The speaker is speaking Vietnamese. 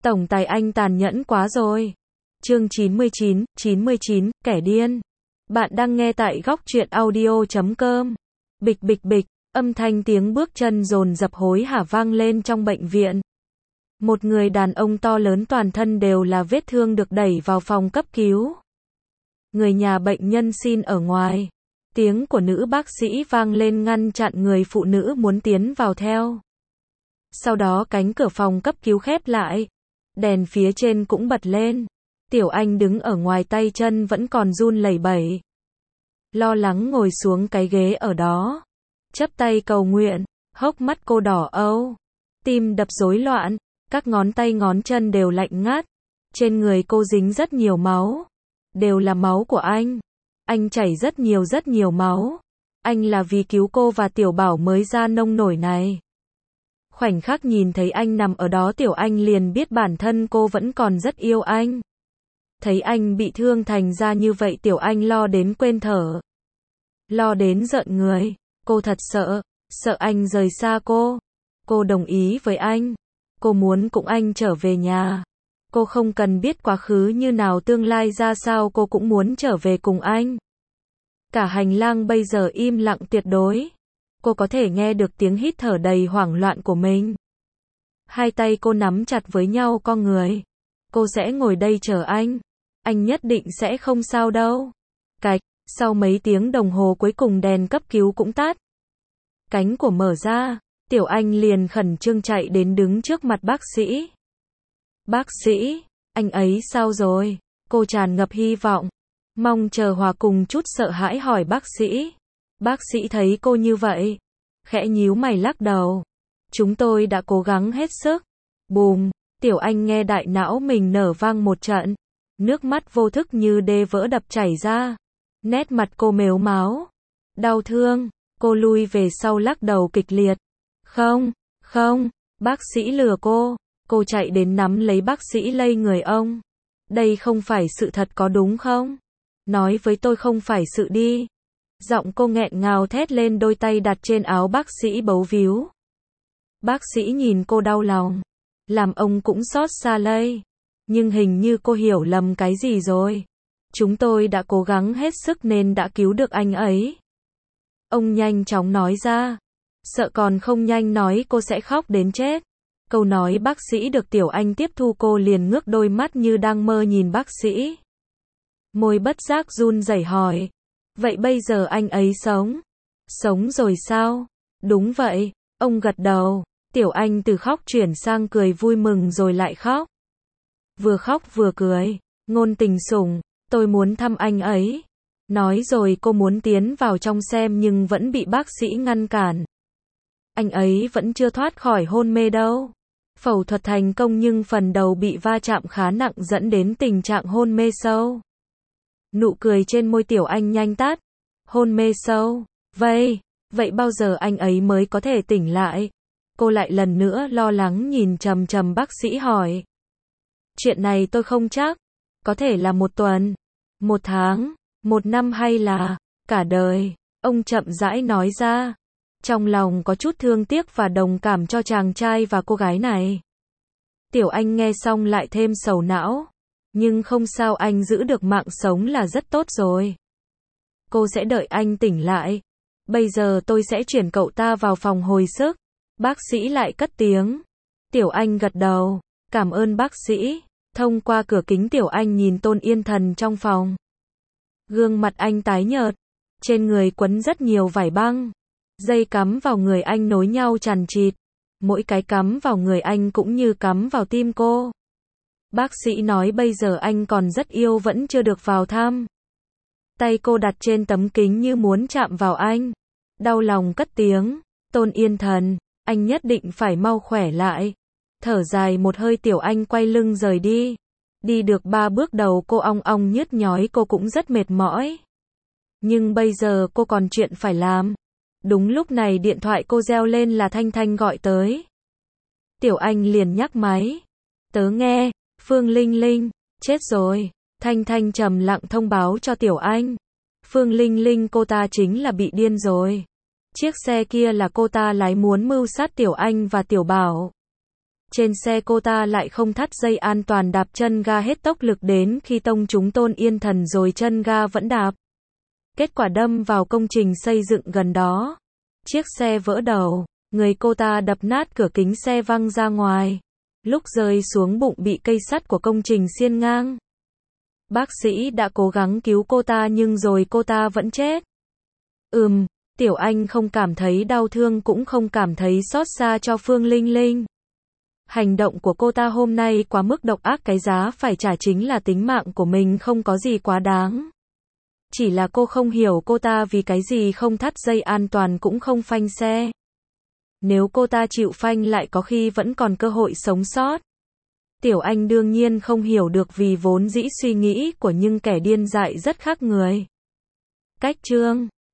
Tổng tài anh tàn nhẫn quá rồi. Chương 99, kẻ điên. Bạn đang nghe tại góc truyện audio.com. Bịch bịch bịch, âm thanh tiếng bước chân dồn dập hối hả vang lên trong bệnh viện. Một người đàn ông to lớn toàn thân đều là vết thương được đẩy vào phòng cấp cứu. Người nhà bệnh nhân xin ở ngoài. Tiếng của nữ bác sĩ vang lên ngăn chặn người phụ nữ muốn tiến vào theo. Sau đó cánh cửa phòng cấp cứu khép lại. Đèn phía trên cũng bật lên. Tiểu Anh đứng ở ngoài, tay chân vẫn còn run lẩy bẩy. Lo lắng ngồi xuống cái ghế ở đó. Chắp tay cầu nguyện. Hốc mắt cô đỏ âu. Tim đập rối loạn. Các ngón tay ngón chân đều lạnh ngắt. Trên người cô dính rất nhiều máu. Đều là máu của anh. Anh chảy rất nhiều máu. Anh là vì cứu cô và Tiểu Bảo mới ra nông nổi này. Khoảnh khắc nhìn thấy anh nằm ở đó, Tiểu Anh liền biết bản thân cô vẫn còn rất yêu anh. Thấy anh bị thương thành ra như vậy, Tiểu Anh lo đến quên thở. Lo đến rợn người. Cô thật sợ. Sợ anh rời xa cô. Cô đồng ý với anh. Cô muốn cùng anh trở về nhà. Cô không cần biết quá khứ như nào, tương lai ra sao, cô cũng muốn trở về cùng anh. Cả hành lang bây giờ im lặng tuyệt đối. Cô có thể nghe được tiếng hít thở đầy hoảng loạn của mình. Hai tay cô nắm chặt với nhau, co người. Cô sẽ ngồi đây chờ anh. Anh nhất định sẽ không sao đâu. Cạch, sau mấy tiếng đồng hồ cuối cùng đèn cấp cứu cũng tắt. Cánh của mở ra, Tiểu Anh liền khẩn trương chạy đến đứng trước mặt bác sĩ. Bác sĩ, anh ấy sao rồi? Cô tràn ngập hy vọng, mong chờ hòa cùng chút sợ hãi hỏi bác sĩ. Bác sĩ thấy cô như vậy, khẽ nhíu mày lắc đầu. Chúng tôi đã cố gắng hết sức. Bùm, Tiểu Anh nghe đại não mình nở vang một trận. Nước mắt vô thức như đê vỡ đập chảy ra. Nét mặt cô mếu máo. Đau thương, cô lui về sau lắc đầu kịch liệt. Không, bác sĩ lừa cô. Cô chạy đến nắm lấy bác sĩ lay người ông. Đây không phải sự thật có đúng không? Nói với tôi không phải sự đi. Giọng cô nghẹn ngào thét lên, đôi tay đặt trên áo bác sĩ bấu víu. Bác sĩ nhìn cô đau lòng. Làm ông cũng xót xa lây. Nhưng hình như cô hiểu lầm cái gì rồi. Chúng tôi đã cố gắng hết sức nên đã cứu được anh ấy. Ông nhanh chóng nói ra. Sợ còn không nhanh nói cô sẽ khóc đến chết. Câu nói bác sĩ được Tiểu Anh tiếp thu, cô liền ngước đôi mắt như đang mơ nhìn bác sĩ. Môi bất giác run rẩy hỏi. Vậy bây giờ anh ấy sống? Sống rồi sao? Đúng vậy, ông gật đầu. Tiểu Anh từ khóc chuyển sang cười vui mừng rồi lại khóc. Vừa khóc vừa cười. Ngôn tình sủng, tôi muốn thăm anh ấy. Nói rồi cô muốn tiến vào trong xem nhưng vẫn bị bác sĩ ngăn cản. Anh ấy vẫn chưa thoát khỏi hôn mê đâu. Phẫu thuật thành công nhưng phần đầu bị va chạm khá nặng dẫn đến tình trạng hôn mê sâu. Nụ cười trên môi Tiểu Anh nhanh tắt. Hôn mê sâu. Vậy bao giờ anh ấy mới có thể tỉnh lại? Cô lại lần nữa lo lắng nhìn chằm chằm bác sĩ hỏi. Chuyện này tôi không chắc. Có thể là 1 tuần, 1 tháng, 1 năm hay là cả đời. Ông chậm rãi nói ra. Trong lòng có chút thương tiếc và đồng cảm cho chàng trai và cô gái này. Tiểu Anh nghe xong lại thêm sầu não. Nhưng không sao, anh giữ được mạng sống là rất tốt rồi. Cô sẽ đợi anh tỉnh lại. Bây giờ tôi sẽ chuyển cậu ta vào phòng hồi sức. Bác sĩ lại cất tiếng. Tiểu Anh gật đầu. Cảm ơn bác sĩ. Thông qua cửa kính Tiểu Anh nhìn Tôn Yên Thần trong phòng. Gương mặt anh tái nhợt. Trên người quấn rất nhiều vải băng. Dây cắm vào người anh nối nhau chằng chịt. Mỗi cái cắm vào người anh cũng như cắm vào tim cô. Bác sĩ nói bây giờ anh còn rất yêu, vẫn chưa được vào thăm. Tay cô đặt trên tấm kính như muốn chạm vào anh. Đau lòng cất tiếng. Tôn Yên Thần, anh nhất định phải mau khỏe lại. Thở dài một hơi, Tiểu Anh quay lưng rời đi. Đi được 3 bước đầu cô ong ong nhức nhói, cô cũng rất mệt mỏi. Nhưng bây giờ cô còn chuyện phải làm. Đúng lúc này điện thoại cô reo lên, là Thanh Thanh gọi tới. Tiểu Anh liền nhắc máy. Tớ nghe. Phương Linh Linh, chết rồi. Thanh Thanh trầm lặng thông báo cho Tiểu Anh. Phương Linh Linh, cô ta chính là bị điên rồi. Chiếc xe kia là cô ta lái muốn mưu sát Tiểu Anh và Tiểu Bảo. Trên xe cô ta lại không thắt dây an toàn đạp chân ga hết tốc lực đến khi tông trúng Tôn Yên Thần rồi chân ga vẫn đạp. Kết quả đâm vào công trình xây dựng gần đó. Chiếc xe vỡ đầu, người cô ta đập nát cửa kính xe văng ra ngoài. Lúc rơi xuống bụng bị cây sắt của công trình xiên ngang. Bác sĩ đã cố gắng cứu cô ta nhưng rồi cô ta vẫn chết. Tiểu Anh không cảm thấy đau thương cũng không cảm thấy xót xa cho Phương Linh Linh. Hành động của cô ta hôm nay quá mức độc ác, cái giá phải trả chính là tính mạng của mình, không có gì quá đáng. Chỉ là cô không hiểu cô ta vì cái gì không thắt dây an toàn cũng không phanh xe. Nếu cô ta chịu phanh lại có khi vẫn còn cơ hội sống sót. Tiểu Anh đương nhiên không hiểu được vì vốn dĩ suy nghĩ của những kẻ điên dại rất khác người. Cách chương